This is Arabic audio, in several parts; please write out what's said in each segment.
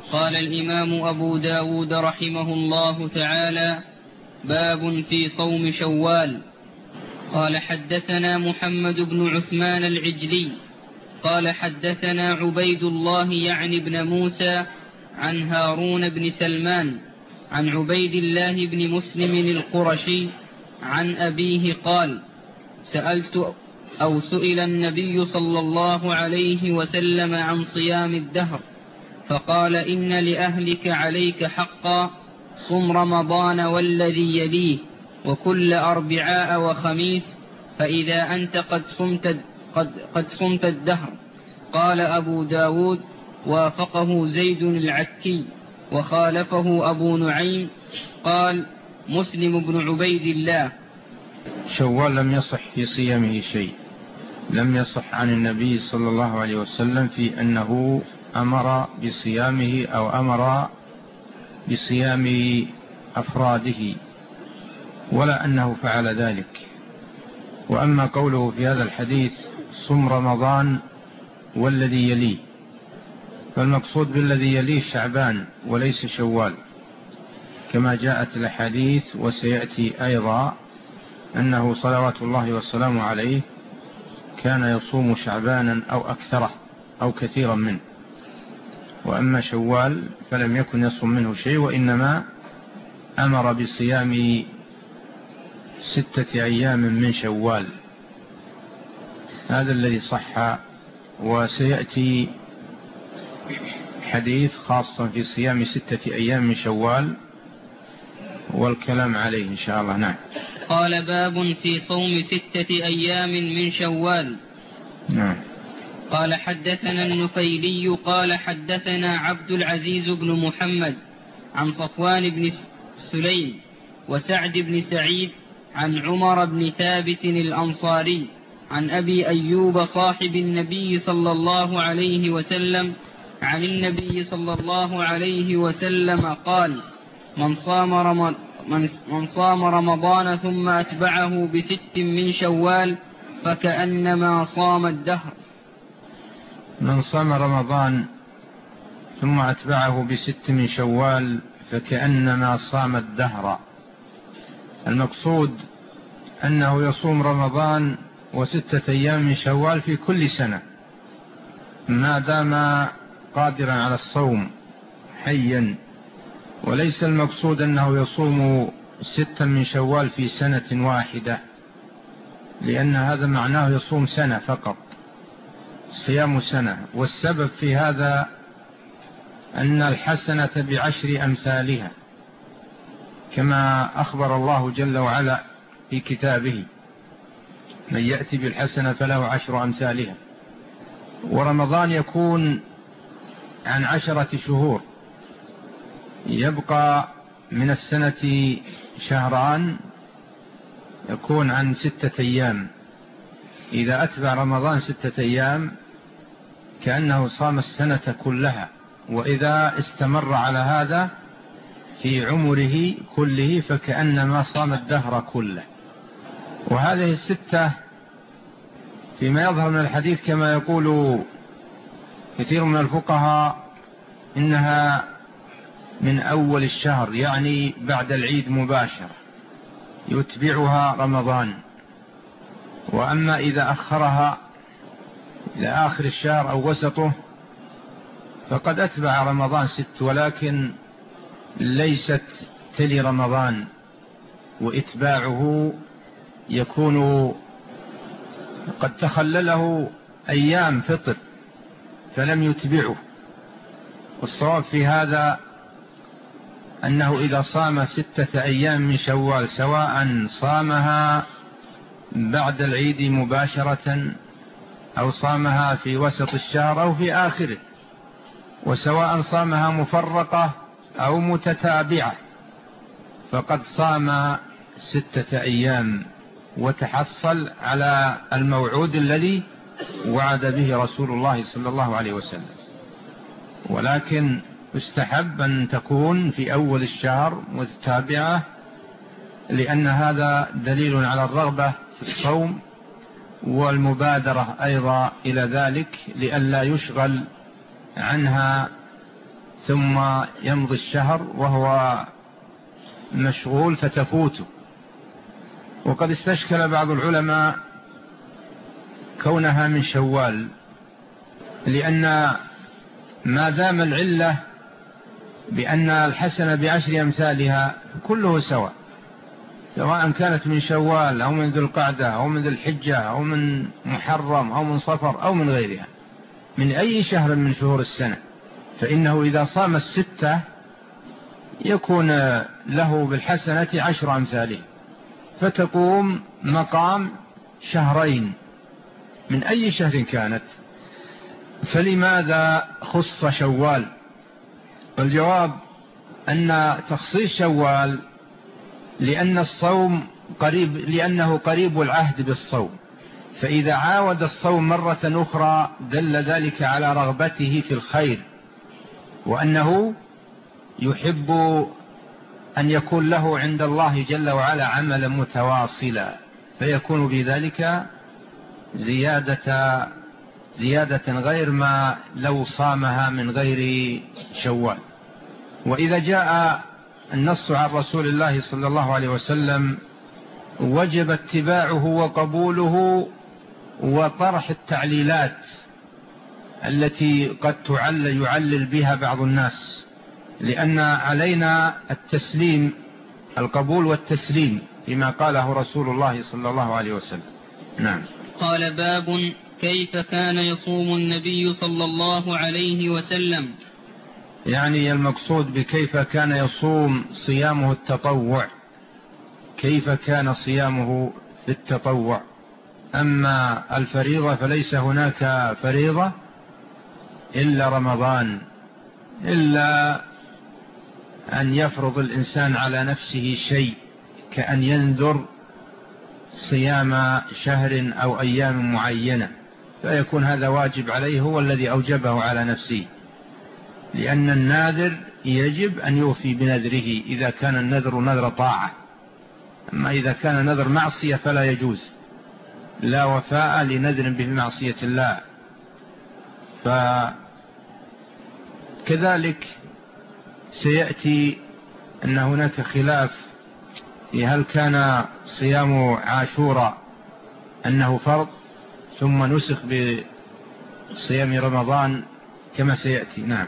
قال الإمام أبو داود رحمه الله تعالى: باب في صوم شوال. قال حدثنا محمد بن عثمان العجلي قال حدثنا عبيد الله يعني بن موسى عن هارون بن سلمان عن عبيد الله بن مسلم القرشي عن أبيه قال: سئل النبي صلى الله عليه وسلم عن صيام الدهر، فقال: إن لأهلك عليك حقا، صم رمضان والذي يليه وكل أربعاء وخميس، فإذا أنت قد صمت الدهر. قال أبو داود: وافقه زيد العكي وخالفه أبو نعيم. قال مسلم بن عبيد الله: شوال لم يصح في صيامه شيء، لم يصح عن النبي صلى الله عليه وسلم في أنه أمر بصيامه أو أمر بصيام أفراده، ولا أنه فعل ذلك. وأما قوله في هذا الحديث: صم رمضان والذي يليه، فالمقصود بالذي يليه شعبان وليس شوال، كما جاءت الأحاديث. وسيأتي أيضا أنه صلوات الله والسلام عليه كان يصوم شعبانا أو أكثره أو كثيرا منه. وأما شوال فلم يكن يصوم منه شيء، وإنما أمر بصيام 6 أيام من شوال، هذا الذي صح. وسيأتي حديث خاصة في صيام 6 أيام من شوال والكلام عليه إن شاء الله. نعم. قال: باب في صوم 6 أيام من شوال. نعم. قال حدثنا النفيلي قال حدثنا عبد العزيز بن محمد عن صفوان بن سليم وسعد بن سعيد عن عمر بن ثابت الأنصاري عن أبي أيوب صاحب النبي صلى الله عليه وسلم عن النبي صلى الله عليه وسلم قال: من صام رمضان ثم أتبعه ب6 من شوال فكأنما صام الدهر. من صام رمضان ثم أتبعه ب6 من شوال فكأنما صام الدهر. المقصود أنه يصوم رمضان و6 أيام من شوال في كل سنة ما دام قادرا على الصوم حيا، وليس المقصود أنه يصوم 6 من شوال في سنة واحدة، لأن هذا معناه يصوم سنة فقط، صيام سنة. والسبب في هذا أن الحسنة ب10 أمثالها، كما أخبر الله جل وعلا في كتابه: من يأتي بالحسنة فله 10 أمثالها. ورمضان يكون عن 10 شهور، يبقى من السنة شهران، يكون عن 6 أيام. إذا أتبع رمضان 6 أيام كأنه صام السنة كلها، وإذا استمر على هذا في عمره كله فكأنما صام الدهر كله. وهذه 6 فيما يظهر من الحديث كما يقول كثير من الفقهاء إنها من أول الشهر، يعني بعد العيد مباشرة يتبعها رمضان. وأما إذا أخرها إلى آخر الشهر أو وسطه فقد أتبع رمضان 6، ولكن ليست تلي رمضان، وإتباعه يكون قد تخلله أيام فطر فلم يتبعه. والصواب في هذا أنه إذا صام 6 أيام من شوال، سواء صامها بعد العيد مباشرة أو صامها في وسط الشهر أو في آخره، وسواء صامها مفرقة أو متتابعة، فقد صام 6 أيام وتحصل على الموعود الذي وعد به رسول الله صلى الله عليه وسلم. ولكن يستحب أن تكون في أول الشهر متتابعة، لأن هذا دليل على الرغبة في الصوم والمبادرة أيضا إلى ذلك، لئلا يشغل عنها ثم يمضي الشهر وهو مشغول فتفوته. وقد استشكل بعض العلماء كونها من شوال، لأن ما دام العلة بأن الحسنة بعشر أمثالها كله سواء، سواء كانت من شوال أو من ذي القعدة أو من ذي الحجة أو من محرم أو من صفر أو من غيرها، من أي شهر من شهور السنة، فإنه إذا صام الستة يكون له بالحسنة 10 أمثاله، فتقوم مقام شهرين من أي شهر كانت. فلماذا خص شوال؟ والجواب أن تخصيص شوال لأن الصوم قريب، لأنه قريب العهد بالصوم، فإذا عاود الصوم مرة أخرى دل ذلك على رغبته في الخير، وأنه يحب أن يكون له عند الله جل وعلا عملا متواصلا، فيكون بذلك زيادة غير ما لو صامها من غير شوال. وإذا جاء النص عن رسول الله صلى الله عليه وسلم وجب اتباعه وقبوله وطرح التعليلات التي قد يعلل بها بعض الناس، لأن علينا التسليم، القبول والتسليم بما قاله رسول الله صلى الله عليه وسلم. نعم. قال: باب كيف كان يصوم النبي صلى الله عليه وسلم. يعني المقصود بكيف كان يصوم صيامه التطوع، كيف كان صيامه في التطوع. أما الفريضة فليس هناك فريضة إلا رمضان، إلا أن يفرض الإنسان على نفسه شيء كأن ينذر صيام شهر أو أيام معينة، فيكون هذا واجب عليه، هو الذي أوجبه على نفسه، لأن الناذر يجب أن يوفي بنذره إذا كان النذر نذر طاعة. أما إذا كان نذر معصية فلا يجوز، لا وفاء لنذر بمعصية الله. فكذلك سيأتي أن هناك خلاف هل كان صيام عاشوراء أنه فرض ثم نسخ بصيام رمضان كما سيأتي. نعم.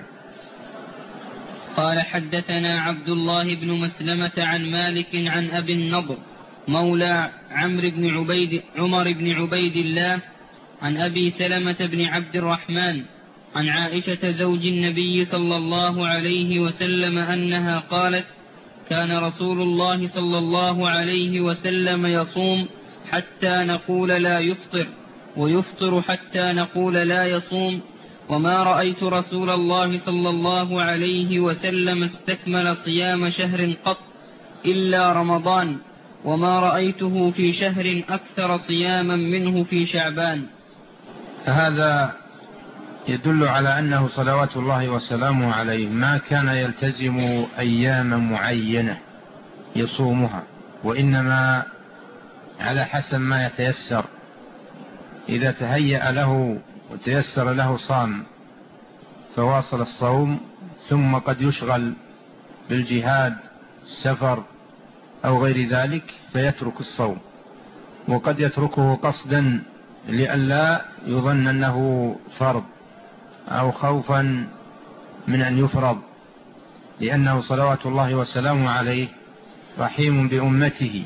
قال: حدثنا عبد الله بن مسلمة عن مالك عن أبي النضر مولى عمر بن عبيد الله عن أبي سلمة بن عبد الرحمن عن عائشة زوج النبي صلى الله عليه وسلم أنها قالت: كان رسول الله صلى الله عليه وسلم يصوم حتى نقول لا يفطر، ويفطر حتى نقول لا يصوم، وما رأيت رسول الله صلى الله عليه وسلم استكمل صيام شهر قط إلا رمضان، وما رأيته في شهر أكثر صياما منه في شعبان. هذا يدل على أنه صلوات الله وسلامه عليه ما كان يلتزم أيام معينة يصومها، وإنما على حسب ما يتيسر، إذا تهيأ له وتيسر له صام فواصل الصوم، ثم قد يشغل بالجهاد، السفر أو غير ذلك فيترك الصوم، وقد يتركه قصدا لئلا يظن أنه فرض أو خوفا من أن يفرض، لأنه صلوات الله وسلامه عليه رحيم بأمته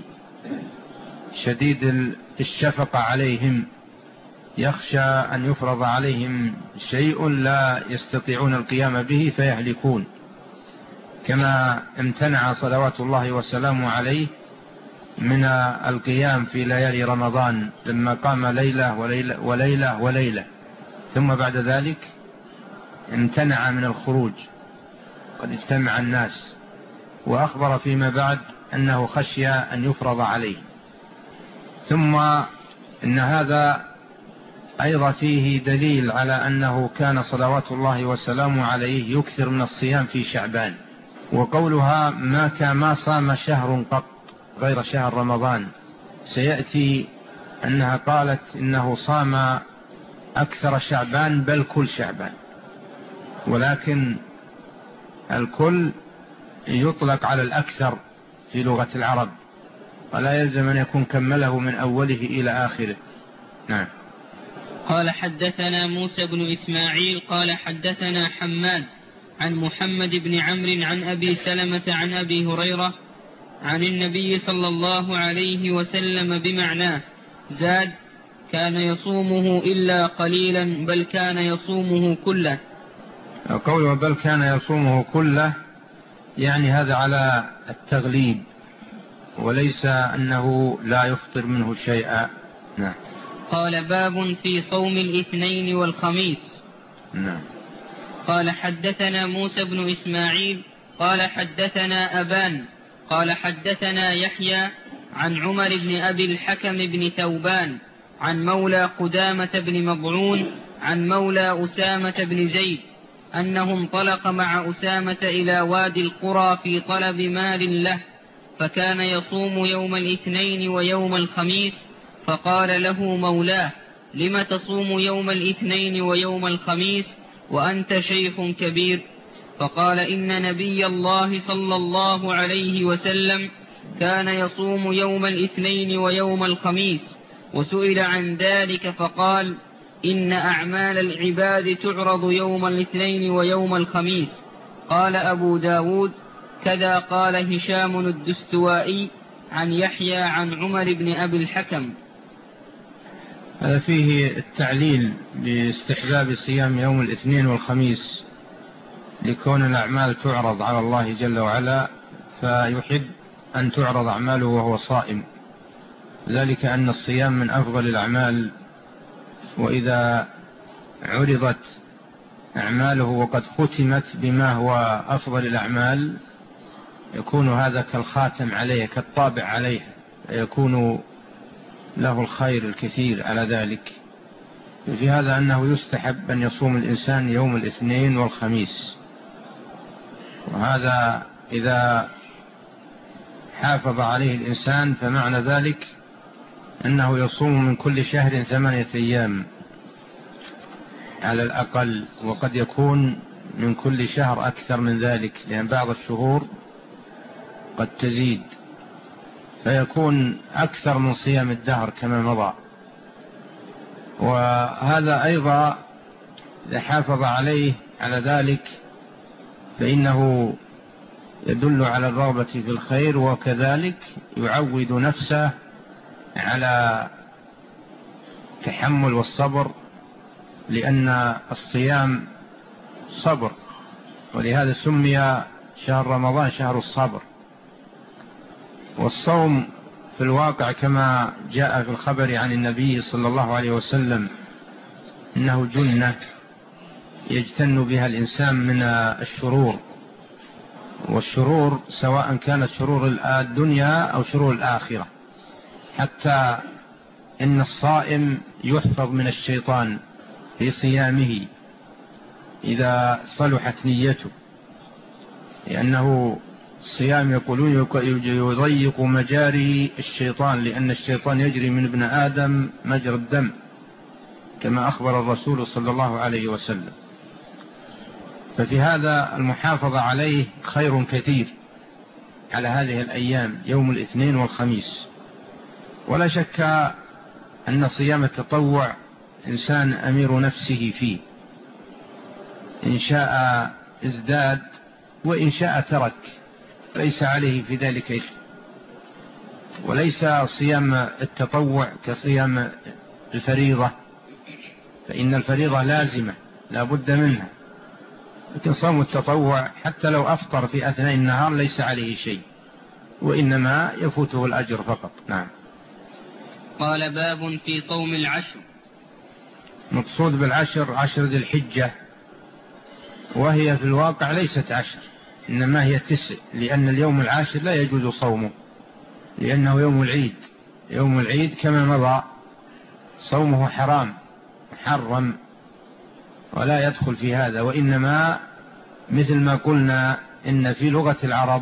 شديد الشفقة عليهم، يخشى أن يفرض عليهم شيء لا يستطيعون القيام به فيهلكون، كما امتنع صلوات الله وسلامه عليه من القيام في ليالي رمضان لما قام ليلة وليلة وليلة، ثم بعد ذلك امتنع من الخروج، قد اجتمع الناس، وأخبر فيما بعد أنه خشي أن يفرض عليه. ثم إن هذا أيضا فيه دليل على أنه كان صلوات الله وسلامه عليه يكثر من الصيام في شعبان. وقولها ما صام شهر قط غير شهر رمضان، سيأتي أنها قالت إنه صام أكثر شعبان بل كل شعبان، ولكن الكل يطلق على الأكثر في لغة العرب، ولا يلزم أن يكون كمله من أوله إلى آخره. نعم. قال حدثنا موسى بن إسماعيل قال حدثنا حماد عن محمد بن عمرو عن أبي سلمة عن أبي هريرة عن النبي صلى الله عليه وسلم بمعناه، زاد: كان يصومه إلا قليلا بل كان يصومه كله. قوله بل كان يصومه كله يعني هذا على التغليب، وليس أنه لا يفطر منه شيئا. نعم. قال باب في صوم الاثنين والخميس. نعم. قال حدثنا موسى بن إسماعيل قال حدثنا أبان قال حدثنا يحيى عن عمر بن أبي الحكم بن ثوبان عن مولى قدامة بن مضعون عن مولى أسامة بن زيد أنه انطلق مع أسامة إلى وادي القرى في طلب مال له، فكان يصوم يوم الاثنين ويوم الخميس، فقال له مولاه: لم تصوم يوم الاثنين ويوم الخميس وأنت شيخ كبير؟ فقال: إن نبي الله صلى الله عليه وسلم كان يصوم يوم الاثنين ويوم الخميس. وسئل عن ذلك فقال: إن أعمال العباد تعرض يوم الاثنين ويوم الخميس. قال أبو داود: كذا قال هشام الدستوائي عن يحيى عن عمر بن أبي الحكم. هذا فيه التعليل باستحباب صيام يوم الاثنين والخميس، لكون الأعمال تعرض على الله جل وعلا، فيحب أن تعرض أعماله وهو صائم، ذلك أن الصيام من أفضل الأعمال، وإذا عرضت أعماله وقد ختمت بما هو أفضل الأعمال يكون هذا كالخاتم عليه، كالطابع عليه، يكون له الخير الكثير على ذلك. في هذا أنه يستحب أن يصوم الإنسان يوم الاثنين والخميس، وهذا إذا حافظ عليه الإنسان فمعنى ذلك أنه يصوم من كل شهر 8 أيام على الأقل، وقد يكون من كل شهر أكثر من ذلك، لأن بعض الشهور قد تزيد فيكون أكثر من صيام الدهر كما مضى. وهذا أيضا إذا حافظ عليه على ذلك فإنه يدل على الرغبة في الخير، وكذلك يعود نفسه على التحمل والصبر، لأن الصيام صبر، ولهذا سمي شهر رمضان شهر الصبر. والصوم في الواقع كما جاء في الخبر عن النبي صلى الله عليه وسلم إنه جنة يجتن بها الإنسان من الشرور، والشرور سواء كانت شرور الدنيا أو شرور الآخرة، حتى إن الصائم يحفظ من الشيطان في صيامه إذا صلحت نيته، لأنه الصيام يقولون يضيق مجاري الشيطان، لأن الشيطان يجري من ابن آدم مجرى الدم كما أخبر الرسول صلى الله عليه وسلم. ففي هذا المحافظة عليه خير كثير على هذه الأيام يوم الاثنين والخميس. ولا شك أن صيام التطوع إنسان أمير نفسه فيه، إن شاء ازداد وإن شاء ترك، ليس عليه في ذلك شيء. وليس صيام التطوع كصيام الفريضة، فإن الفريضة لازمة لا بد منها، لكن صوم التطوع حتى لو أفطر في أثناء النهار ليس عليه شيء، وإنما يفوته الأجر فقط. نعم. قال باب في صوم العشر. مقصود بالعشر 10 ذي الحجة، وهي في الواقع ليست 10، إنما هي 9، لأن اليوم العاشر لا يجوز صومه، لأنه يوم العيد. يوم العيد كما مضى صومه حرام محرم ولا يدخل في هذا، وإنما مثل ما قلنا إن في لغة العرب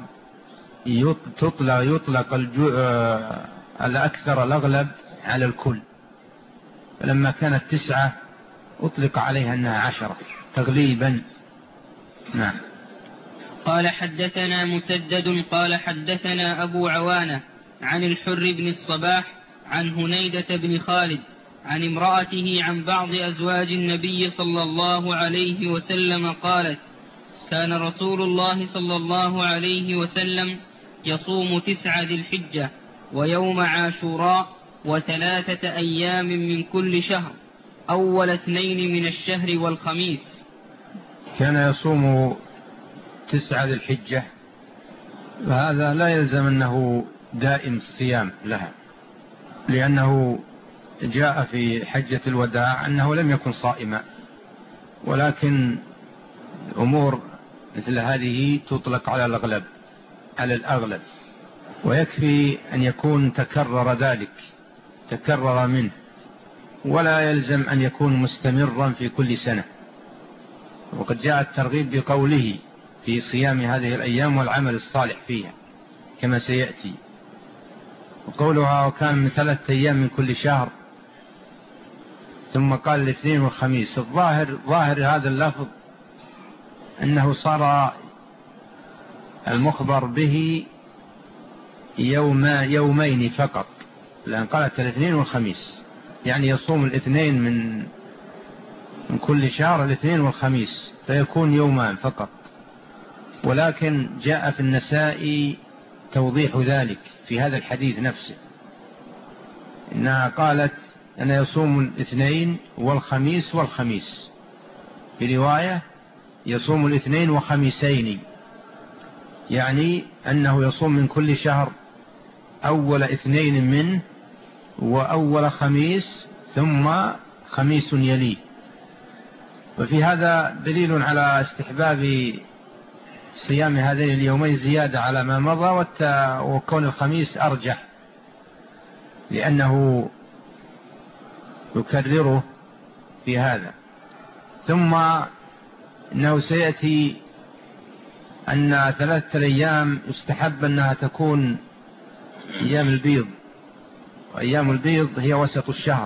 يطلق الأكثر الأغلب على الكل، فلما كانت 9 أطلق عليها أنها 10 تغليبا. نعم. قال حدثنا مسدد قال حدثنا أبو عوانة عن الحر بن الصباح عن هنيدة بن خالد عن امرأته عن بعض أزواج النبي صلى الله عليه وسلم قالت: كان رسول الله صلى الله عليه وسلم يصوم 9 ذي الحجة ويوم عاشوراء و3 أيام من كل شهر، أول 2 من الشهر والخميس. كان يصوم 9 ذي الحجة، وهذا لا يلزم أنه دائم الصيام لها، لأنه جاء في حجة الوداع أنه لم يكن صائما، ولكن أمور مثل هذه تطلق على الأغلب، ويكفي أن يكون تكرر ذلك، تكرر منه، ولا يلزم أن يكون مستمرا في كل سنة. وقد جاء الترغيب بقوله في صيام هذه الأيام والعمل الصالح فيها كما سيأتي، وقولها وكان من 3 أيام من كل شهر، ثم قال الاثنين والخميس. ظاهر هذا اللفظ أنه صار المخبر به يومين فقط، لأن قالت الاثنين والخميس، يعني يصوم الاثنين من كل شهر، الاثنين والخميس، فيكون يومان فقط. ولكن جاء في النسائي توضيح ذلك في هذا الحديث نفسه، إنها قالت أن يصوم الاثنين والخميس والخميس، في رواية يصوم الاثنين وخميسين، يعني أنه يصوم من كل شهر أول 2 منه وأول خميس ثم خميس يليه. وفي هذا دليل على استحباب صيام هذين اليومين زيادة على ما مضى، وكون الخميس أرجح لأنه يكرره في هذا. ثم إنه سيأتي أن 3 أيام يستحب أنها تكون أيام البيض، وأيام البيض هي وسط الشهر،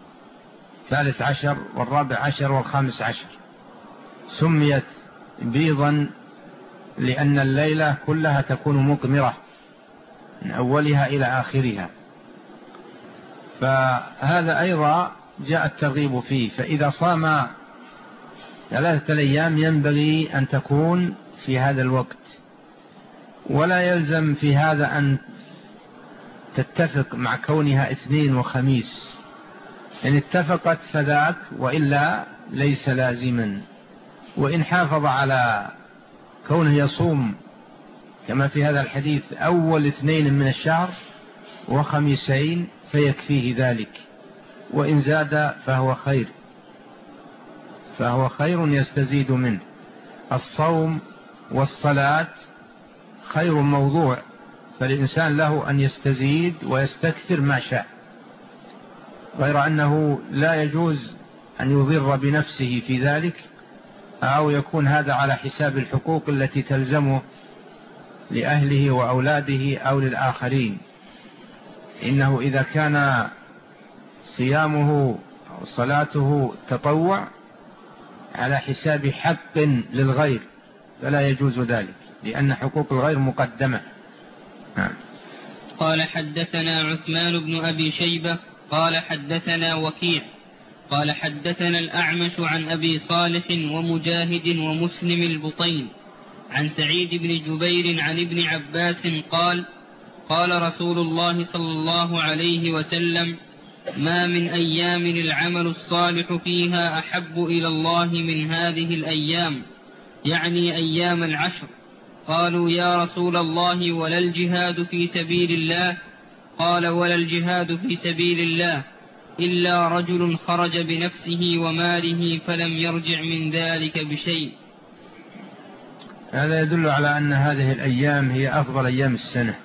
13 و14 و15. سميت بيضا لأن الليلة كلها تكون مقمرة من أولها إلى آخرها، فهذا أيضا جاء الترغيب فيه. فإذا صام 3 أيام ينبغي أن تكون في هذا الوقت، ولا يلزم في هذا أن تتفق مع كونها 2 وخميس، إن اتفقت فذاك، وإلا ليس لازما. وإن حافظ على كونه يصوم كما في هذا الحديث أول 2 من الشهر وخميسين فيكفيه ذلك، وإن زاد فهو خير يستزيد منه. الصوم والصلاة خير موضوع، فالإنسان له أن يستزيد ويستكثر ما شاء، غير أنه لا يجوز أن يضر بنفسه في ذلك، أو يكون هذا على حساب الحقوق التي تلزمه لأهله وأولاده أو للآخرين. إنه إذا كان صيامه أو صلاته تطوع على حساب حق للغير فلا يجوز ذلك، لأن حقوق الغير مقدمة. قال حدثنا عثمان بن أبي شيبة قال حدثنا وكيع قال حدثنا الأعمش عن أبي صالح ومجاهد ومسلم البطين عن سعيد بن جبير عن ابن عباس قال: قال رسول الله صلى الله عليه وسلم: ما من أيام العمل الصالح فيها أحب إلى الله من هذه الأيام، يعني أيام العشر. قالوا: يا رسول الله ولا الجهاد في سبيل الله؟ قال: ولا الجهاد في سبيل الله إلا رجل خرج بنفسه وماله فلم يرجع من ذلك بشيء. هذا يدل على أن هذه الأيام هي أفضل أيام السنة،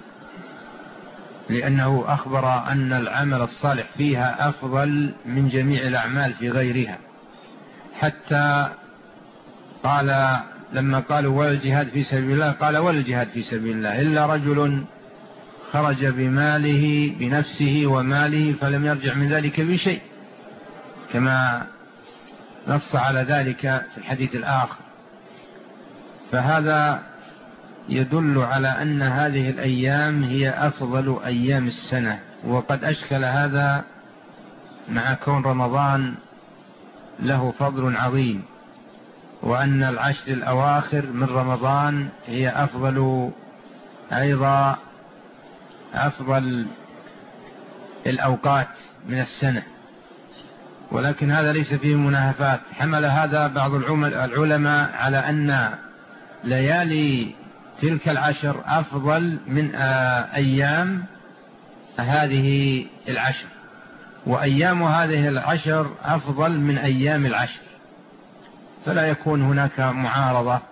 لأنه أخبر أن العمل الصالح فيها أفضل من جميع الأعمال في غيرها. حتى قال لما قالوا ولا الجهاد في سبيل الله، قال ولا الجهاد في سبيل الله إلا رجل خرج بماله بنفسه وماله فلم يرجع من ذلك بشيء، كما نص على ذلك في الحديث الآخر. فهذا يدل على أن هذه الأيام هي أفضل أيام السنة، وقد أشكل هذا مع كون رمضان له فضل عظيم، وأن العشر الأواخر من رمضان هي أيضا أفضل الأوقات من السنة، ولكن هذا ليس فيه مناهفات. حمل هذا بعض العلماء على أن ليالي تلك العشر أفضل من أيام هذه العشر، وأيام هذه العشر أفضل من أيام العشر، فلا يكون هناك معارضة،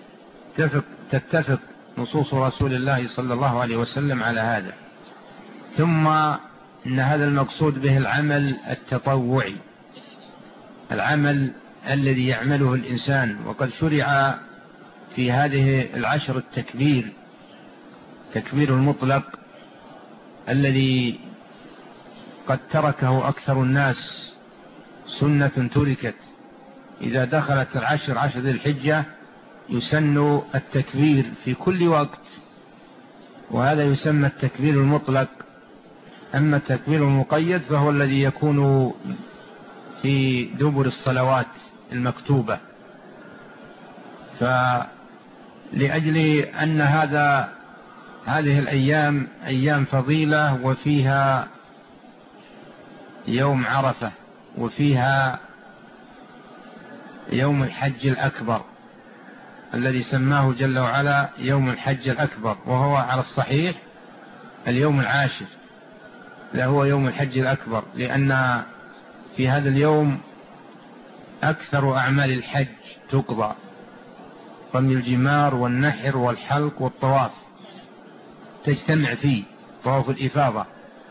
تتفق نصوص رسول الله صلى الله عليه وسلم على هذا. ثم إن هذا المقصود به العمل التطوعي، العمل الذي يعمله الإنسان. وقد شرع في هذه العشر التكبير المطلق الذي قد تركه أكثر الناس، سنة تركت. إذا دخلت عشر ذي الحجة يسن التكبير في كل وقت، وهذا يسمى التكبير المطلق. أما التكبير المقيد فهو الذي يكون في دبر الصلوات المكتوبة. فلأجل أن هذه الأيام أيام فضيلة، وفيها يوم عرفة، وفيها يوم الحج الأكبر الذي سماه جل وعلا يوم الحج الأكبر، وهو على الصحيح اليوم العاشر، لا هو يوم الحج الأكبر، لأن في هذا اليوم أكثر أعمال الحج تقضى، رمي الجمار والنحر والحلق والطواف تجتمع فيه، طواف الإفاضة.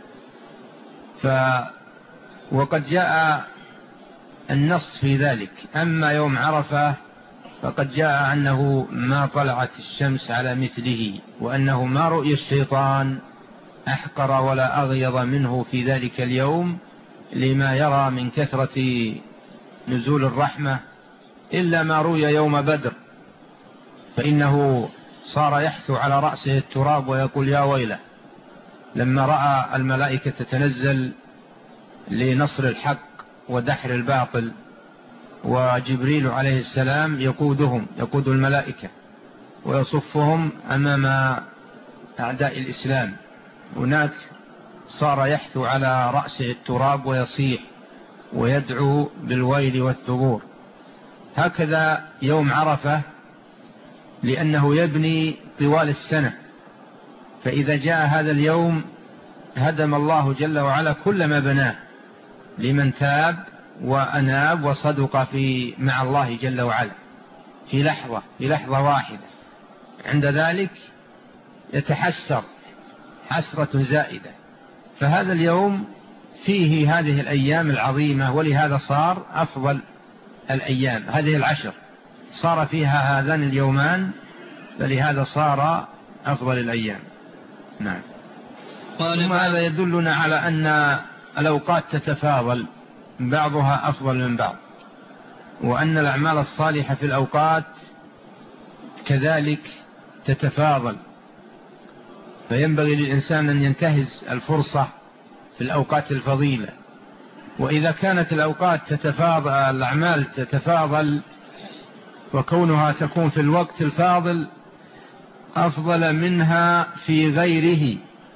وقد جاء النص في ذلك. أما يوم عرفة فقد جاء أنه ما طلعت الشمس على مثله، وأنه ما رؤي الشيطان أحقر ولا أغيظ منه في ذلك اليوم، لما يرى من كثرة نزول الرحمة، إلا ما روي يوم بدر، فإنه صار يحثو على رأسه التراب ويقول يا ويله، لما رأى الملائكة تتنزل لنصر الحق ودحر الباطل، وجبريل عليه السلام يقود الملائكة ويصفهم أمام أعداء الإسلام. هناك صار يحثو على رأسه التراب ويصيح ويدعو بالويل والثبور. هكذا يوم عرفة، لأنه يبني طوال السنة، فإذا جاء هذا اليوم هدم الله جل وعلا كل ما بناه لمن تاب وأناب وصدق مع الله جل وعلا في لحظة واحدة. عند ذلك يتحسر حسرة زائدة. فهذا اليوم فيه هذه الأيام العظيمة، ولهذا صار أفضل الأيام. هذه العشر صار فيها هذان اليومان، فلهذا صار أفضل الأيام. نعم. ثم هذا يدلنا على أن الأوقات تتفاضل، بعضها أفضل من بعض، وأن الأعمال الصالحة في الأوقات كذلك تتفاضل، فينبغي للإنسان أن ينتهز الفرصة في الأوقات الفضيلة. وإذا كانت الأوقات تتفاضل، الأعمال تتفاضل، وكونها تكون في الوقت الفاضل أفضل منها في غيره،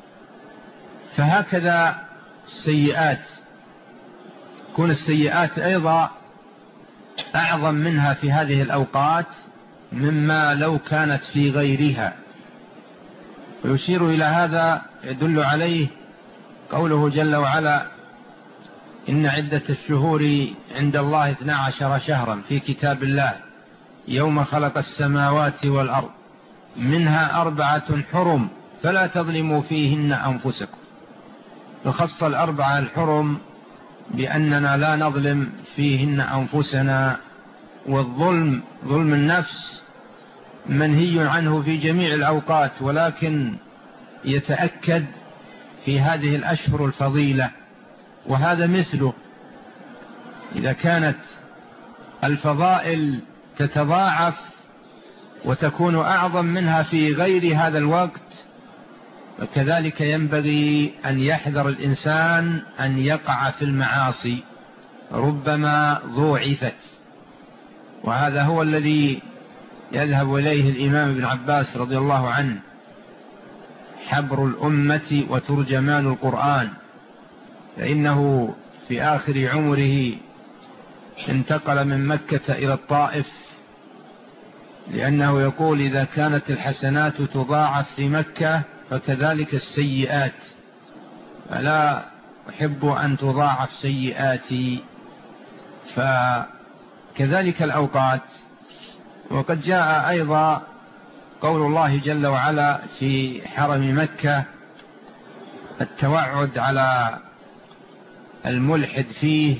فهكذا السيئات، تكون السيئات أيضا أعظم منها في هذه الأوقات مما لو كانت في غيرها. ويشير إلى هذا يدل عليه قوله جل وعلا: إن عدة الشهور عند الله 12 شهرا في كتاب الله يوم خلق السماوات والأرض منها 4 حرم فلا تظلموا فيهن أنفسكم. فخص 4 الحرم بأننا لا نظلم فيهن أنفسنا، والظلم ظلم النفس منهي عنه في جميع الأوقات، ولكن يتأكد في هذه الأشهر الفضيلة. وهذا مثله، إذا كانت الفضائل تتضاعف وتكون أعظم منها في غير هذا الوقت. وكذلك ينبغي أن يحذر الإنسان أن يقع في المعاصي، ربما ضوعفت. وهذا هو الذي يذهب إليه الإمام ابن عباس رضي الله عنه، حبر الأمة وترجمان القرآن، فإنه في آخر عمره انتقل من مكة إلى الطائف، لأنه يقول إذا كانت الحسنات تضاعف في مكة فكذلك السيئات، فلا أحب أن تضاعف سيئاتي. فكذلك الأوقات. وقد جاء أيضا قول الله جل وعلا في حرم مكة التوعد على الملحد فيه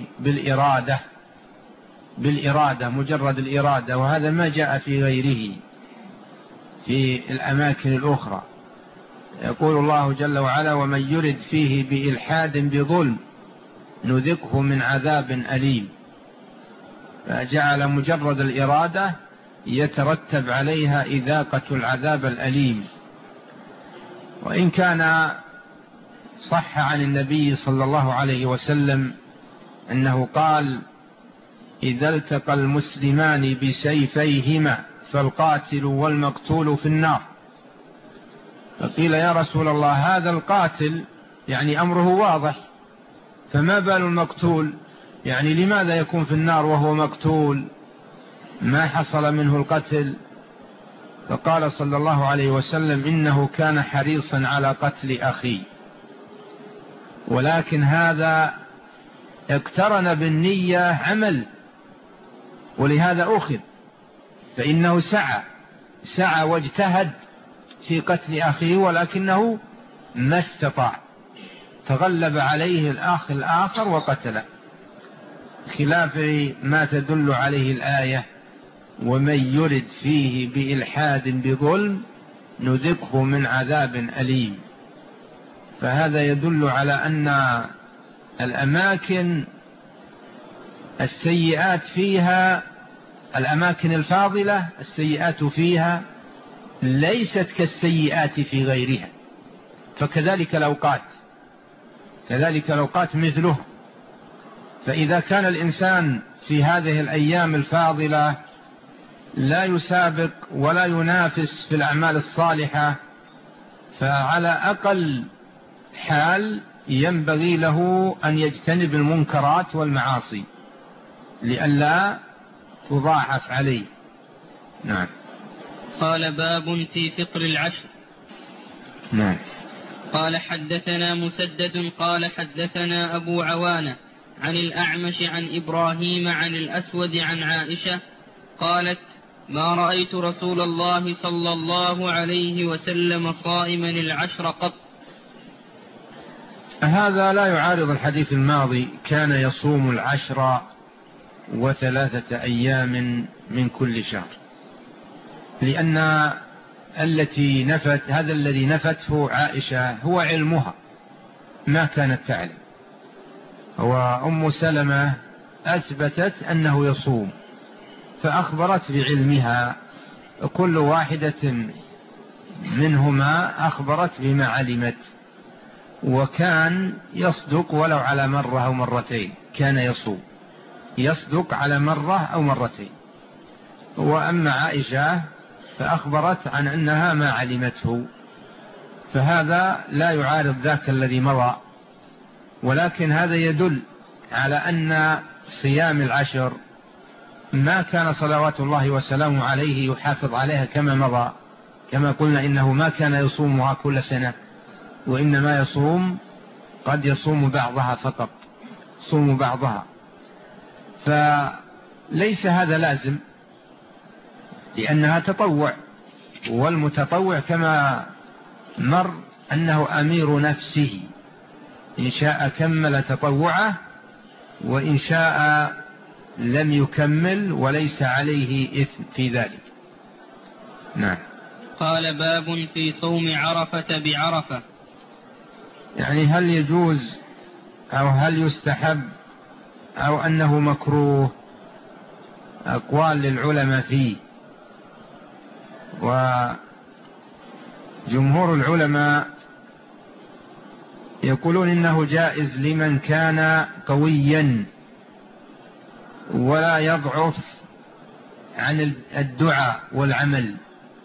بالإرادة مجرد الإرادة، وهذا ما جاء في غيره في الأماكن الأخرى. يقول الله جل وعلا ومن يرد فيه بإلحاد بظلم نذقه من عذاب أليم، فجعل مجرد الإرادة يترتب عليها إذاقة العذاب الأليم. وإن كان صح عن النبي صلى الله عليه وسلم أنه قال إذا التقى المسلمان بسيفيهما فالقاتل والمقتول في النار. فقيل يا رسول الله هذا القاتل يعني أمره واضح، فما بال المقتول؟ يعني لماذا يكون في النار وهو مقتول ما حصل منه القتل؟ فقال صلى الله عليه وسلم إنه كان حريصا على قتل أخيه، ولكن هذا اقترن بالنية عمل، ولهذا أخذ، فإنه سعى واجتهد في قتل أخيه ولكنه ما استطاع، تغلب عليه الأخ الآخر وقتله، خلاف ما تدل عليه الآية ومن يرد فيه بإلحاد بظلم نذقه من عذاب أليم. فهذا يدل على أن الأماكن السيئات فيها، الأماكن الفاضلة السيئات فيها ليست كالسيئات في غيرها. فكذلك الأوقات مثله. فإذا كان الإنسان في هذه الأيام الفاضلة لا يسابق ولا ينافس في الأعمال الصالحة، فعلى أقل حال ينبغي له أن يجتنب المنكرات والمعاصي لئلا تضاعف عليه. نعم. قال باب في فقر العشر. نعم. قال حدثنا مسدد قال حدثنا أبو عوانة عن الأعمش عن إبراهيم عن الأسود عن عائشة قالت ما رأيت رسول الله صلى الله عليه وسلم صائما العشر قط. هذا لا يعارض الحديث الماضي، كان يصوم العشر و3 أيام من كل شهر، لأن هذا الذي نفته عائشة هو علمها ما كانت تعلم، وأم سلمة أثبتت أنه يصوم فأخبرت بعلمها، كل واحدة منهما أخبرت بما علمت. وكان يصدق ولو على مرة أو مرتين، كان يصدق على مرة أو مرتين. وأما عائشة فأخبرت عن أنها ما علمته، فهذا لا يعارض ذاك الذي مضى. ولكن هذا يدل على أن صيام العشر ما كان صلوات الله وسلامه عليه يحافظ عليها كما مضى، كما قلنا إنه ما كان يصومها كل سنة، وإنما قد يصوم بعضها فقط، صوم بعضها. فليس هذا لازم، لأنها تطوع، والمتطوع كما مر أنه أمير نفسه، إن شاء كمل تطوعه وإن شاء لم يكمل، وليس عليه إثم في ذلك. نعم. قال باب في صوم عرفة بعرفة. يعني هل يجوز أو هل يستحب أو أنه مكروه؟ أقوال للعلماء فيه. وجمهور العلماء يقولون إنه جائز لمن كان قويا ولا يضعف عن الدعاء والعمل،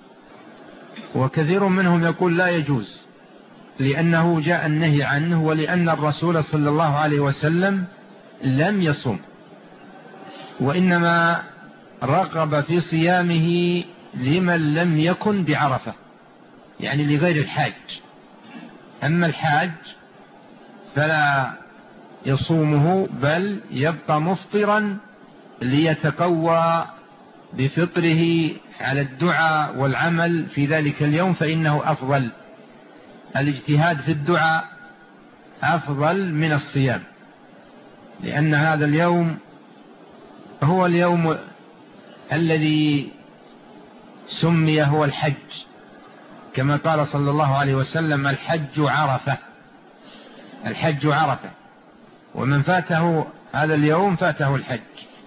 وكثير منهم يقول لا يجوز لأنه جاء النهي عنه، ولأن الرسول صلى الله عليه وسلم لم يصم، وإنما رغب في صيامه لمن لم يكن بعرفة، يعني لغير الحاج. أما الحاج فلا يصومه بل يبقى مفطرا ليتقوى بفطره على الدعاء والعمل في ذلك اليوم، فإنه أفضل. الاجتهاد في الدعاء أفضل من الصيام، لأن هذا اليوم هو اليوم الذي سمي هو الحج، كما قال صلى الله عليه وسلم: الحج عرفة. الحج عرفة، ومن فاته هذا اليوم فاته الحج.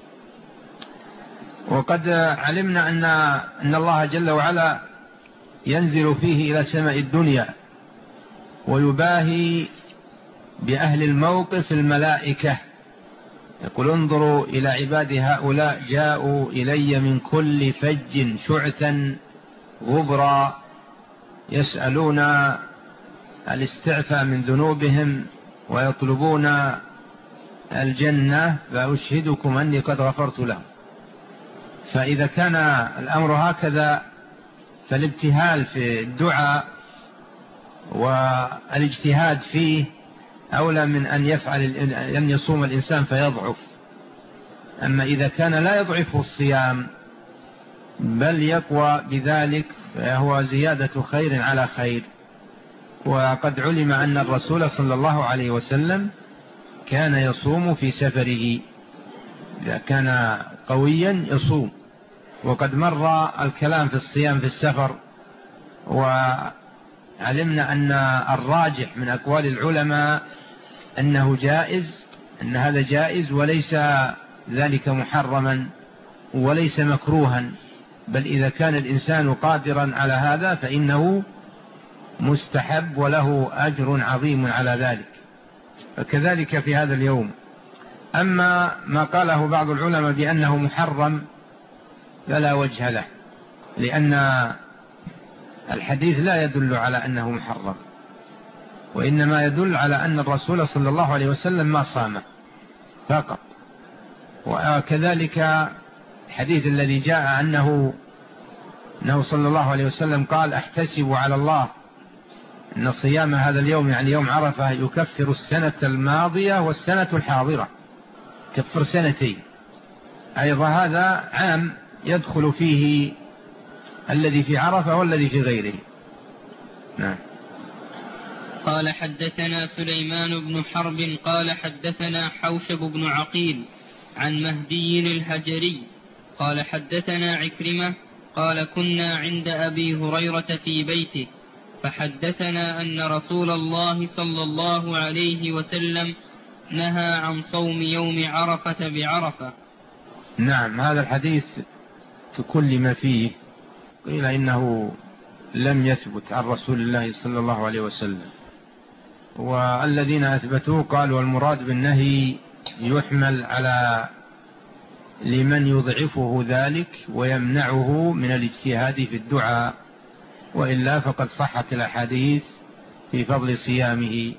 وقد علمنا أن الله جل وعلا ينزل فيه إلى سماء الدنيا ويباهي بأهل الموقف الملائكة، يقول: انظروا إلى عبادي هؤلاء جاءوا إلي من كل فج شعثا غبرا يسألون الاستعفاء من ذنوبهم ويطلبون الجنة، فأشهدكم أني قد غفرت لهم. فإذا كان الأمر هكذا فالابتهال في الدعاء والاجتهاد فيه أولى من أن يصوم الإنسان فيضعف. أما إذا كان لا يضعفه الصيام بل يقوى بذلك فهو زيادة خير على خير. وقد علم أن الرسول صلى الله عليه وسلم كان يصوم في سفره، إذا كان قويا يصوم. وقد مر الكلام في الصيام في السفر، وعلمنا أن الراجح من أقوال العلماء أنه جائز، أن هذا جائز وليس ذلك محرما وليس مكروها، بل إذا كان الإنسان قادرا على هذا فإنه مستحب وله أجر عظيم على ذلك. فكذلك في هذا اليوم. أما ما قاله بعض العلماء بأنه محرم فلا وجه له، لأن الحديث لا يدل على أنه محرم، وإنما يدل على أن الرسول صلى الله عليه وسلم ما صام فقط. وكذلك الحديث الذي جاء أنه صلى الله عليه وسلم قال: أحتسب على الله أن صيام هذا اليوم، يعني يوم عرفة، يكفر السنة الماضية والسنة الحاضرة، كفر سنتين. أيضا هذا عام يدخل فيه الذي في عرفة والذي في غيره. نعم. قال: حدثنا سليمان بن حرب قال حدثنا حوشب بن عقيل عن مهدي الهجري قال حدثنا عكرمة قال: كنا عند أبي هريرة في بيته فحدثنا أن رسول الله صلى الله عليه وسلم نهى عن صوم يوم عرفة بعرفة. نعم، هذا الحديث في كل ما فيه قيل إنه لم يثبت عن رسول الله صلى الله عليه وسلم، والذين أثبتوه قالوا المراد بالنهي يحمل على لمن يضعفه ذلك ويمنعه من الاجتهاد في الدعاء، وإلا فقد صحت الأحاديث في فضل صيامه.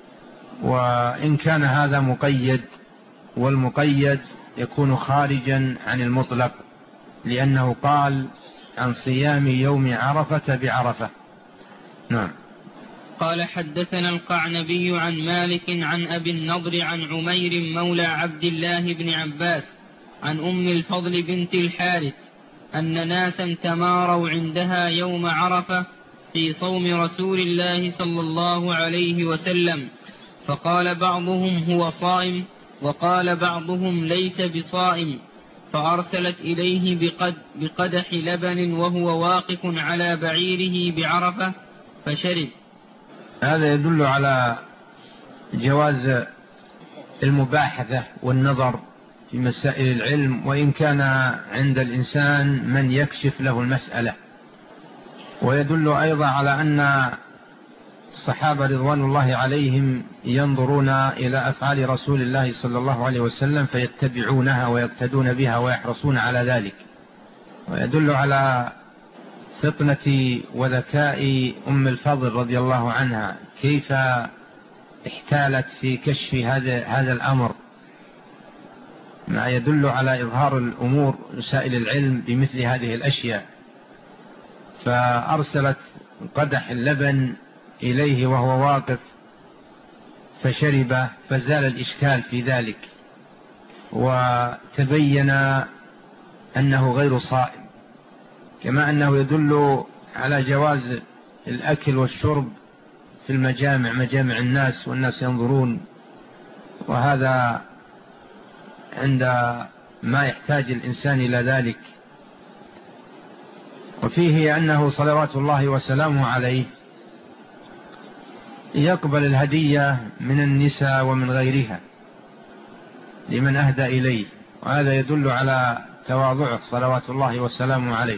وإن كان هذا مقيد، والمقيد يكون خارجا عن المطلق، لأنه قال عن صيام يوم عرفة بعرفة. نعم. قال: حدثنا القعنبي عن مالك عن أبي النضر عن عمير مولى عبد الله بن عباس عن أم الفضل بنت الحارث أن ناسا تماروا عندها يوم عرفة في صوم رسول الله صلى الله عليه وسلم، فقال بعضهم هو صائم وقال بعضهم ليس بصائم، فأرسلت إليه بقدح لبن وهو واقف على بعيره بعرفة فشرب. هذا يدل على جواز المباحثة والنظر في مسائل العلم، وإن كان عند الإنسان من يكشف له المسألة، ويدل أيضا على أن الصحابة رضوان الله عليهم ينظرون إلى أفعال رسول الله صلى الله عليه وسلم فيتبعونها ويقتدون بها ويحرصون على ذلك. ويدل على فطنة وذكاء أم الفضل رضي الله عنها كيف احتالت في كشف هذا الأمر، ما يدل على إظهار الأمور رسائل العلم بمثل هذه الأشياء. فأرسلت قدح اللبن إليه وهو واقف فشرب، فزال الإشكال في ذلك وتبين أنه غير صائم. كما أنه يدل على جواز الأكل والشرب في المجامع، مجامع الناس والناس ينظرون، وهذا عند ما يحتاج الإنسان إلى ذلك. وفيه أنه صلوات الله وسلامه عليه يقبل الهدية من النساء ومن غيرها لمن أهدى إليه، وهذا يدل على تواضعه صلوات الله وسلامه عليه.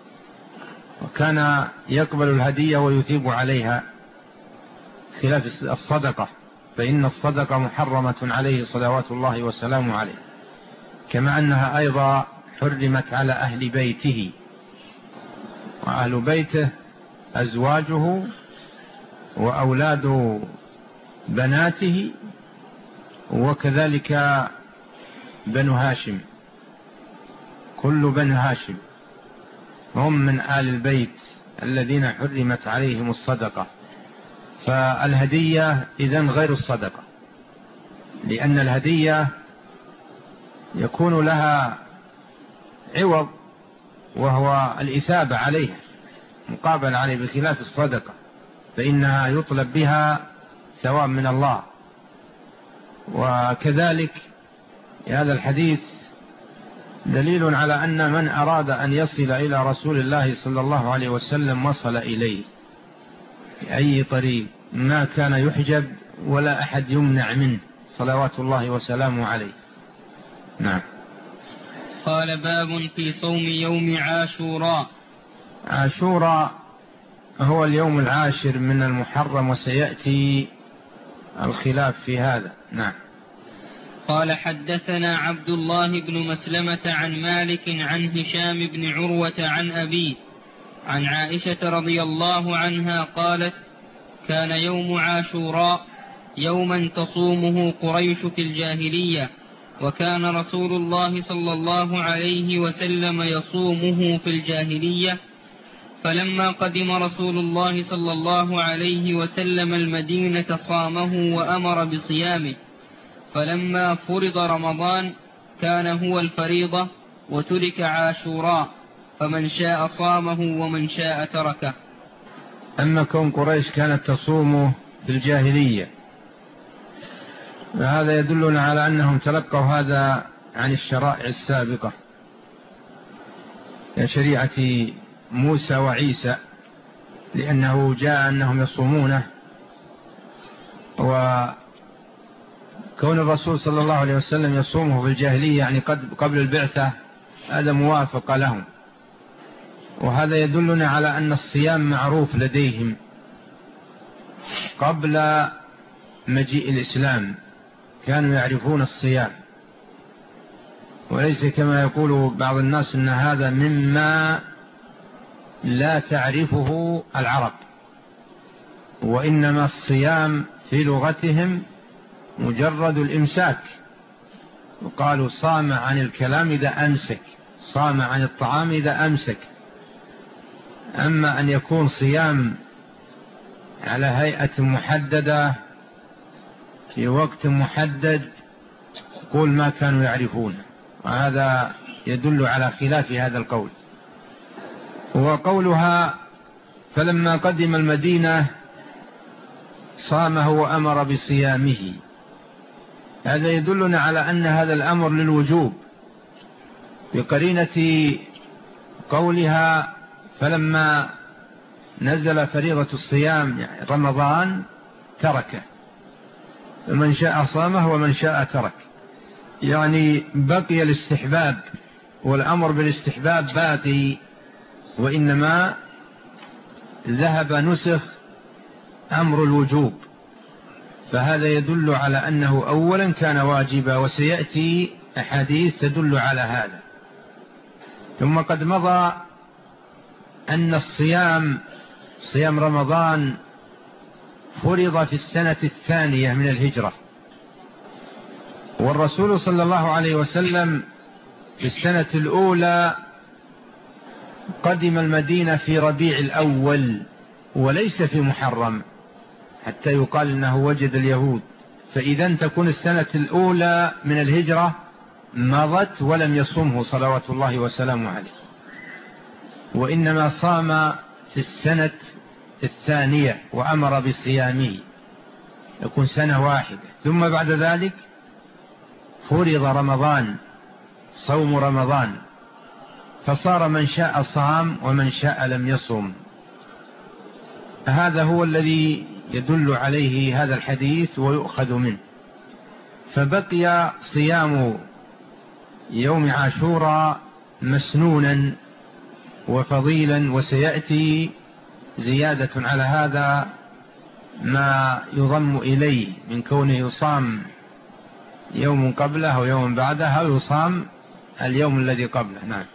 وكان يقبل الهدية ويثيب عليها خلاف الصدقة، فإن الصدقة محرمة عليه صلوات الله وسلامه عليه، كما أنها أيضا حرمت على أهل بيته، وأهل بيته أزواجه وأولاد بناته وكذلك بنو هاشم، كل بنو هاشم هم من آل البيت الذين حرمت عليهم الصدقة. فالهدية إذن غير الصدقة، لأن الهدية يكون لها عوض وهو الإثابة عليها مقابل عليه، بخلاف الصدقة فإنها يطلب بها ثواب من الله. وكذلك هذا الحديث دليل على أن من أراد أن يصل إلى رسول الله صلى الله عليه وسلم وصل إليه بأي طريق، ما كان يحجب ولا أحد يمنع منه صلوات الله وسلامه عليه. نعم. قال: باب في صوم يوم عاشوراء. عاشوراء هو اليوم العاشر من المحرم، وسيأتي الخلاف في هذا. نعم. قال: حدثنا عبد الله بن مسلمة عن مالك عن هشام بن عروة عن أبيه عن عائشة رضي الله عنها قالت: كان يوم عاشوراء يوما تصومه قريش في الجاهلية، وكان رسول الله صلى الله عليه وسلم يصومه في الجاهلية، فلما قدم رسول الله صلى الله عليه وسلم المدينة صامه وأمر بصيامه، فلما فرض رمضان كان هو الفريضة وترك عاشوراء، فمن شاء صامه ومن شاء تركه. أما كون قريش كانت تصومه في الجاهلية، فهذا يدلنا على أنهم تلقوا هذا عن الشرائع السابقة شريعة موسى وعيسى، لأنه جاء أنهم يصومونه، وكون الرسول صلى الله عليه وسلم يصومه في الجاهلية يعني قبل البعثة هذا موافق لهم. وهذا يدلنا على أن الصيام معروف لديهم قبل مجيء الإسلام، كانوا يعرفون الصيام، وليس كما يقول بعض الناس أن هذا مما لا تعرفه العرب، وإنما الصيام في لغتهم مجرد الإمساك، وقالوا صام عن الكلام إذا أمسك، صام عن الطعام إذا أمسك. أما أن يكون صيام على هيئة محددة في وقت محدد قول ما كانوا يعرفون، وهذا يدل على خلاف هذا القول. وقولها فلما قدم المدينة صامه وأمر بصيامه، هذا يدلنا على أن هذا الأمر للوجوب بقرينة قولها فلما نزل فريضة الصيام يعني رمضان تركه، فمن شاء صامه ومن شاء ترك، يعني بقي الاستحباب، والأمر بالاستحباب باقي، وإنما ذهب نسخ أمر الوجوب، فهذا يدل على أنه أولا كان واجبا، وسيأتي أحاديث تدل على هذا. ثم قد مضى أن صيام رمضان فرض في السنة الثانية من الهجرة، والرسول صلى الله عليه وسلم في السنة الأولى قدم المدينة في ربيع الأول وليس في محرم، حتى يقال إنه وجد اليهود. فإذا تكون السنة الأولى من الهجرة مضت ولم يصمه صلوات الله وسلامه عليه، وإنما صام في السنة الثانية وأمر بصيامه، يكون سنة واحدة. ثم بعد ذلك فرض رمضان، صوم رمضان، فصار من شاء صام ومن شاء لم يصم. هذا هو الذي يدل عليه هذا الحديث ويؤخذ منه. فبقي صيام يوم عاشوراء مسنونا وفضيلا، وسيأتي زيادة على هذا ما يضم إليه من كونه يصام يوم قبله أو يوم بعده أو يصام اليوم الذي قبله. نعم.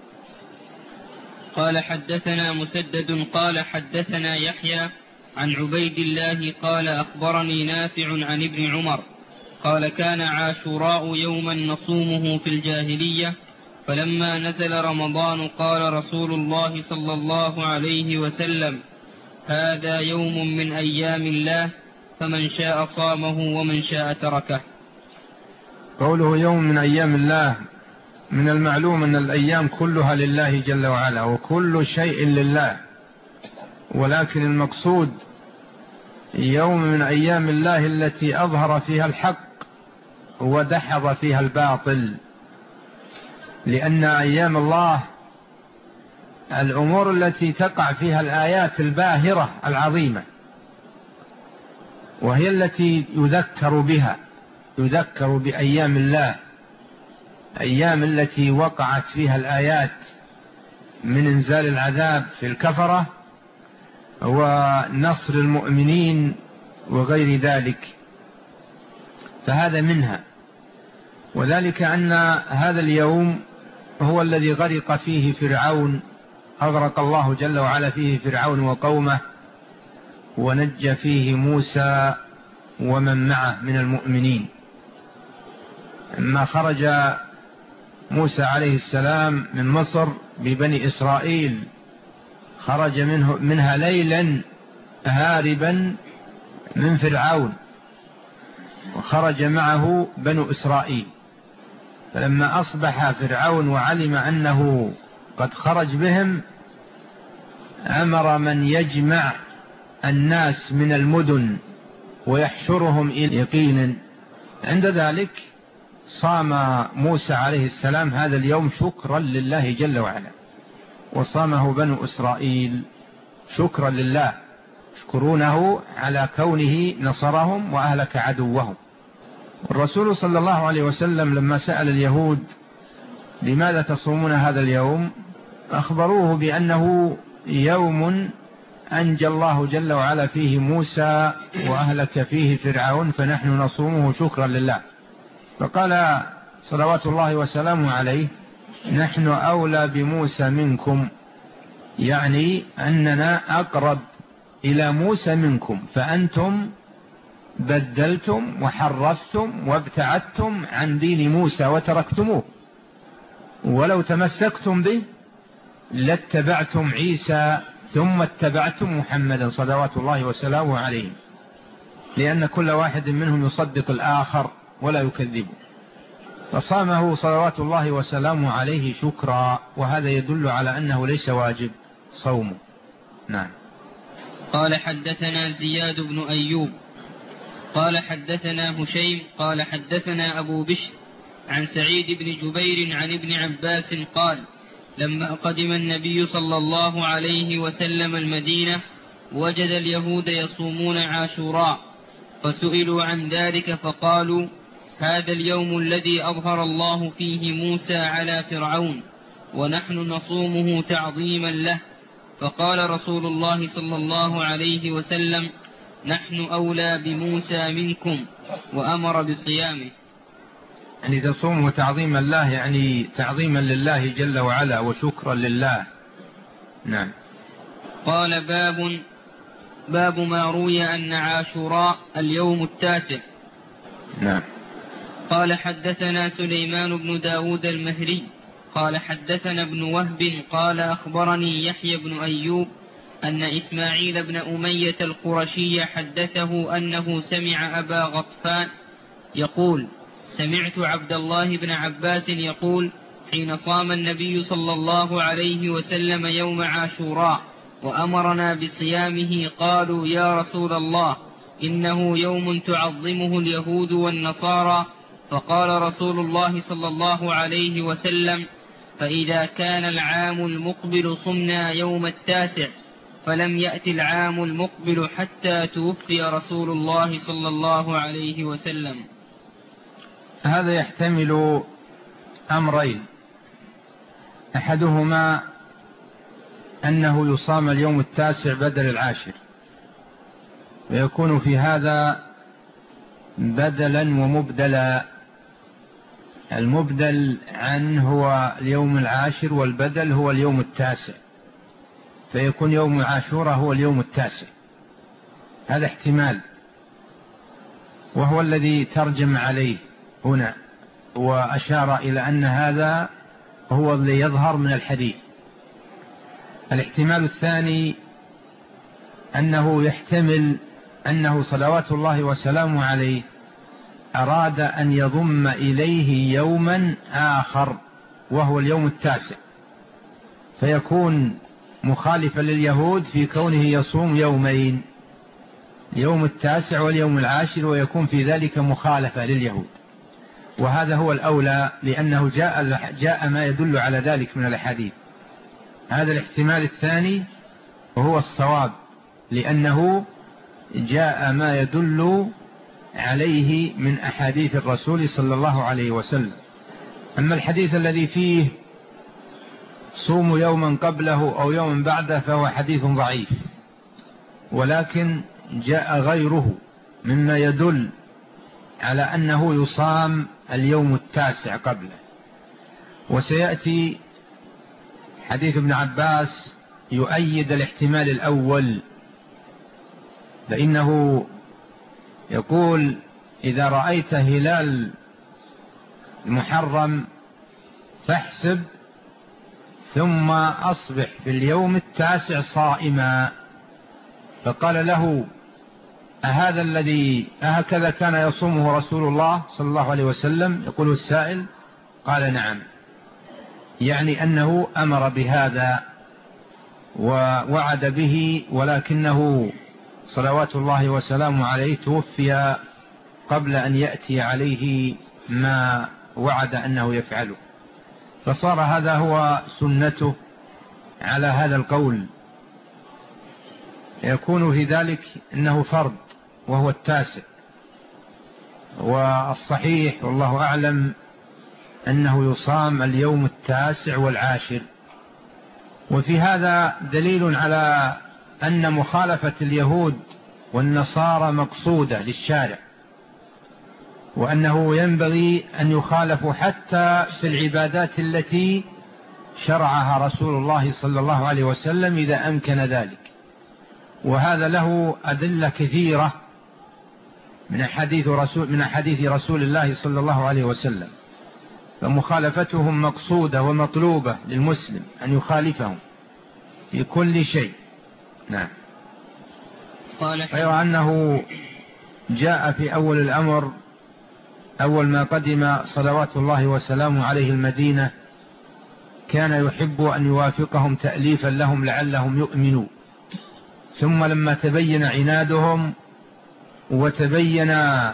قال حدثنا مسدد قال حدثنا يحيى عن عبيد الله قال أخبرني نافع عن ابن عمر قال كان عاشوراء يوما نصومه في الجاهلية، فلما نزل رمضان قال رسول الله صلى الله عليه وسلم هذا يوم من أيام الله، فمن شاء صامه ومن شاء تركه. قوله يوم من أيام الله، من المعلوم أن الأيام كلها لله جل وعلا وكل شيء لله، ولكن المقصود يوم من أيام الله التي أظهر فيها الحق ودحض فيها الباطل، لأن أيام الله الأمور التي تقع فيها الآيات الباهرة العظيمة، وهي التي يذكر بأيام الله، أيام التي وقعت فيها الآيات من إنزال العذاب في الكفرة ونصر المؤمنين وغير ذلك، فهذا منها. وذلك أن هذا اليوم هو الذي غرق فيه فرعون، أغرق الله جل وعلا فيه فرعون وقومه، ونجى فيه موسى ومن معه من المؤمنين. لما خرج موسى عليه السلام من مصر ببني إسرائيل، خرج منها ليلا هاربا من فرعون، وخرج معه بنو إسرائيل. فلما أصبح فرعون وعلم أنه قد خرج بهم، أمر من يجمع الناس من المدن ويحشرهم إلى يقين. عند ذلك صام موسى عليه السلام هذا اليوم شكرا لله جل وعلا، وصامه بنو إسرائيل شكرا لله، يشكرونه على كونه نصرهم وأهلك عدوهم. الرسول صلى الله عليه وسلم لما سأل اليهود لماذا تصومون هذا اليوم، أخبروه بأنه يوم أنجى الله جل وعلا فيه موسى وأهلك فيه فرعون، فنحن نصومه شكرا لله. فقال صلوات الله وسلامه عليه نحن أولى بموسى منكم، يعني أننا أقرب إلى موسى منكم، فأنتم بدلتم وحرفتم وابتعدتم عن دين موسى وتركتموه، ولو تمسكتم به لاتبعتم عيسى ثم اتبعتم محمدا صلوات الله وسلامه عليه، لأن كل واحد منهم يصدق الآخر ولا يكذبه. فصامه صلوات الله وسلامه عليه شكرا، وهذا يدل على أنه ليس واجب صومه. نعم. قال حدثنا زياد بن أيوب قال حدثنا هشيم قال حدثنا أبو بشر عن سعيد بن جبير عن ابن عباس قال لما قدم النبي صلى الله عليه وسلم المدينة وجد اليهود يصومون عاشوراء، فسئلوا عن ذلك فقالوا هذا اليوم الذي أظهر الله فيه موسى على فرعون، ونحن نصومه تعظيما له، فقال رسول الله صلى الله عليه وسلم: نحن أولى بموسى منكم، وأمر بصيامه. يعني تصومه تعظيما له، يعني تعظيما لله جل وعلا وشكرا لله. نعم. قال: باب ما روي أن عاشوراء اليوم 9. نعم. قال: حدثنا سليمان بن داود المهري قال: حدثنا ابن وهب قال: أخبرني يحيى بن أيوب أن إسماعيل بن أمية القرشي حدثه أنه سمع أبا غطفان يقول: سمعت عبد الله بن عباس يقول: حين صام النبي صلى الله عليه وسلم يوم عاشوراء وأمرنا بصيامه قالوا: يا رسول الله، إنه يوم تعظمه اليهود والنصارى. فقال رسول الله صلى الله عليه وسلم: فإذا كان العام المقبل صمنا يوم 9، فلم يأت العام المقبل حتى توفي رسول الله صلى الله عليه وسلم. هذا يحتمل أمرين: أحدهما أنه يصام اليوم 9 بدل 10، ويكون في هذا بدلا ومبدلا. المبدل عنه هو اليوم 10 والبدل هو اليوم 9، فيكون يوم عاشوراء هو اليوم 9. هذا احتمال، وهو الذي ترجم عليه هنا، وأشار إلى أن هذا هو الذي يظهر من الحديث. الاحتمال الثاني أنه يحتمل أنه صلوات الله وسلامه عليه أراد أن يضم إليه يوما آخر وهو اليوم 9، فيكون مخالفا لليهود في كونه يصوم يومين، يوم 9 واليوم 10، ويكون في ذلك مخالفة لليهود. وهذا هو الأولى، لأنه جاء ما يدل على ذلك من الأحاديث. هذا الاحتمال الثاني وهو الصواب، لأنه جاء ما يدل عليه من أحاديث الرسول صلى الله عليه وسلم. أما الحديث الذي فيه صوموا يوما قبله أو يوما بعده فهو حديث ضعيف، ولكن جاء غيره مما يدل على أنه يصام اليوم 9 قبله. وسيأتي حديث ابن عباس يؤيد الاحتمال الأول، فإنه يقول: إذا رأيت هلال المحرم فاحسب، ثم أصبح في اليوم 9 صائما. فقال له: أهذا الذي أهكذا كان يصومه رسول الله صلى الله عليه وسلم؟ يقول السائل: قال: نعم. يعني أنه أمر بهذا ووعد به، ولكنه صلوات الله وسلامه عليه توفي قبل أن يأتي عليه ما وعد أنه يفعله، فصار هذا هو سنته على هذا القول. يكون في ذلك أنه فرض وهو 9، والصحيح والله أعلم أنه يصام اليوم 9 والعاشر. وفي هذا دليل على أن مخالفة اليهود والنصارى مقصودة للشارع، وأنه ينبغي أن يخالفوا حتى في العبادات التي شرعها رسول الله صلى الله عليه وسلم إذا أمكن ذلك. وهذا له أدلة كثيرة من حديث رسول الله صلى الله عليه وسلم، فمخالفتهم مقصودة ومطلوبة للمسلم أن يخالفهم في كل شيء. نعم. غير أنه جاء في أول الأمر، أول ما قدم صلوات الله وسلامه عليه المدينة، كان يحب أن يوافقهم تأليفا لهم لعلهم يؤمنوا. ثم لما تبين عنادهم وتبين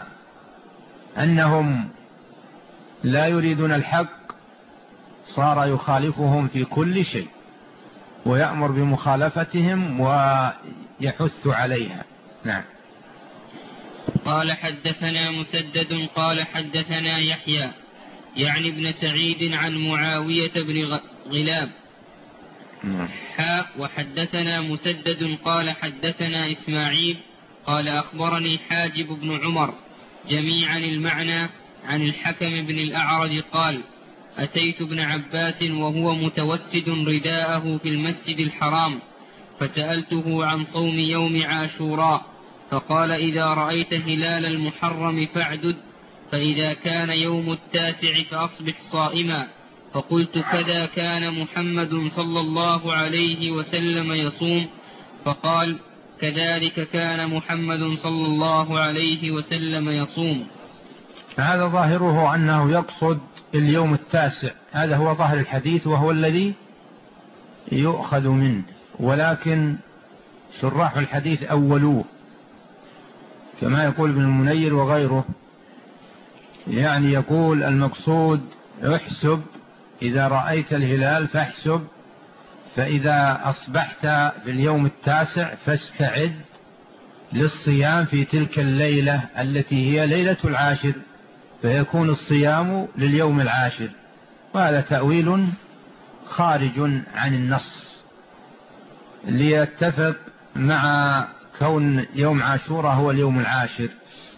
أنهم لا يريدون الحق، صار يخالفهم في كل شيء ويأمر بمخالفتهم ويحث عليها. نعم. قال: حدثنا مسدد قال: حدثنا يحيى يعني ابن سعيد عن معاوية بن غلاب وحدثنا مسدد قال حدثنا إسماعيل قال أخبرني حاجب بن عمر جميعا المعنى عن الحكم بن الأعرج قال أتيت ابن عباس وهو متوسد رداءه في المسجد الحرام فسألته عن صوم يوم عاشوراء فقال إذا رأيت هلال المحرم فاعدد فإذا كان يوم التاسع فأصبح صائما فقلت كذا كان محمد صلى الله عليه وسلم يصوم فقال كذلك كان محمد صلى الله عليه وسلم يصوم. هذا ظاهره أنه يقصد اليوم التاسع، هذا هو ظاهر الحديث وهو الذي يؤخذ منه، ولكن شراح الحديث أولوه كما يقول ابن المنير وغيره، يعني يقول المقصود احسب إذا رأيت الهلال فاحسب، فإذا أصبحت في اليوم التاسع فاستعد للصيام في تلك الليلة التي هي ليلة العاشر، فيكون الصيام لليوم العاشر. وهذا تأويل خارج عن النص ليتفق مع كون يوم عاشوراء هو اليوم العاشر،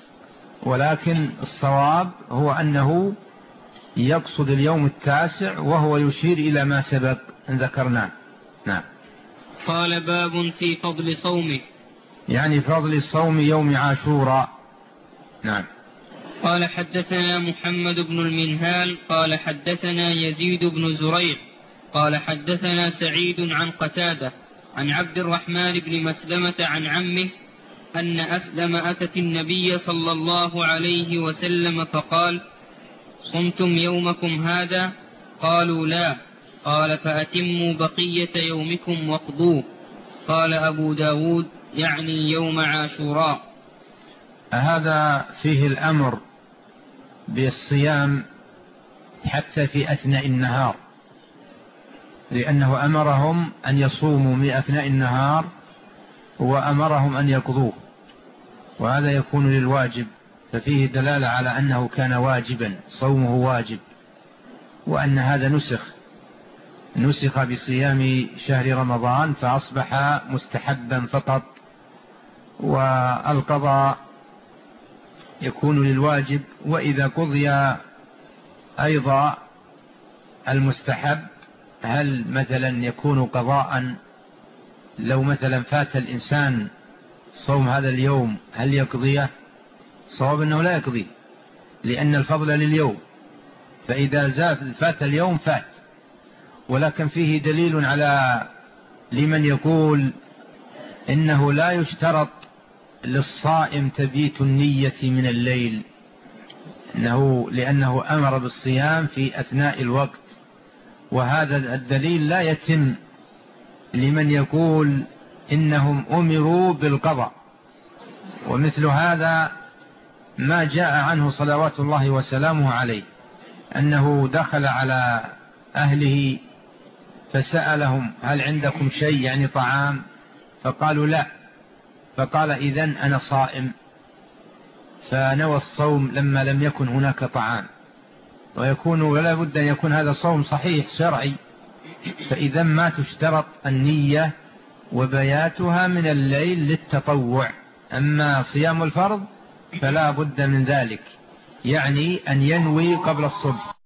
ولكن الصواب هو أنه يقصد اليوم التاسع وهو يشير إلى ما سبق أن ذكرناه. نعم. قال باب في فضل صومه، يعني فضل صوم يوم عاشوراء. نعم. قال حدثنا محمد بن المنهال قال حدثنا يزيد بن زريع قال حدثنا سعيد عن قتادة عن عبد الرحمن بن مسلمة عن عمه أن أسلم أتت النبي صلى الله عليه وسلم فقال صمتم يومكم هذا؟ قالوا لا. قال فأتموا بقية يومكم واقضوه. قال أبو داود يعني يوم عاشوراء. هذا فيه الأمر بالصيام حتى في أثناء النهار، لأنه أمرهم أن يصوموا في أثناء النهار وأمرهم أن يقضوه، وهذا يكون للواجب، ففيه دلالة على أنه كان واجبا، صومه واجب، وأن هذا نسخ بصيام شهر رمضان فأصبح مستحبا فقط، والقضاء يكون للواجب. وإذا قضي أيضا المستحب هل مثلا يكون قضاء؟ لو مثلا فات الإنسان صوم هذا اليوم هل يقضيه؟ صواب أنه لا يقضيه، لأن الفضل لليوم، فإذا فات اليوم فات. ولكن فيه دليل على لمن يقول إنه لا يشترط للصائم تبيت النية من الليل، لأنه أمر بالصيام في أثناء الوقت، وهذا الدليل لا يتم لمن يقول إنهم أمروا بالقضاء. ومثل هذا ما جاء عنه صلوات الله وسلامه عليه أنه دخل على أهله فسألهم هل عندكم شيء يعني طعام؟ فقالوا لا، فقال إذن أنا صائم، فنوى الصوم لما لم يكن هناك طعام. ولا بد أن يكون هذا صوم صحيح شرعي، فإذا ما تشترط النية وبياتها من الليل للتطوع. أما صيام الفرض فلا بد من ذلك، يعني أن ينوي قبل الصبح.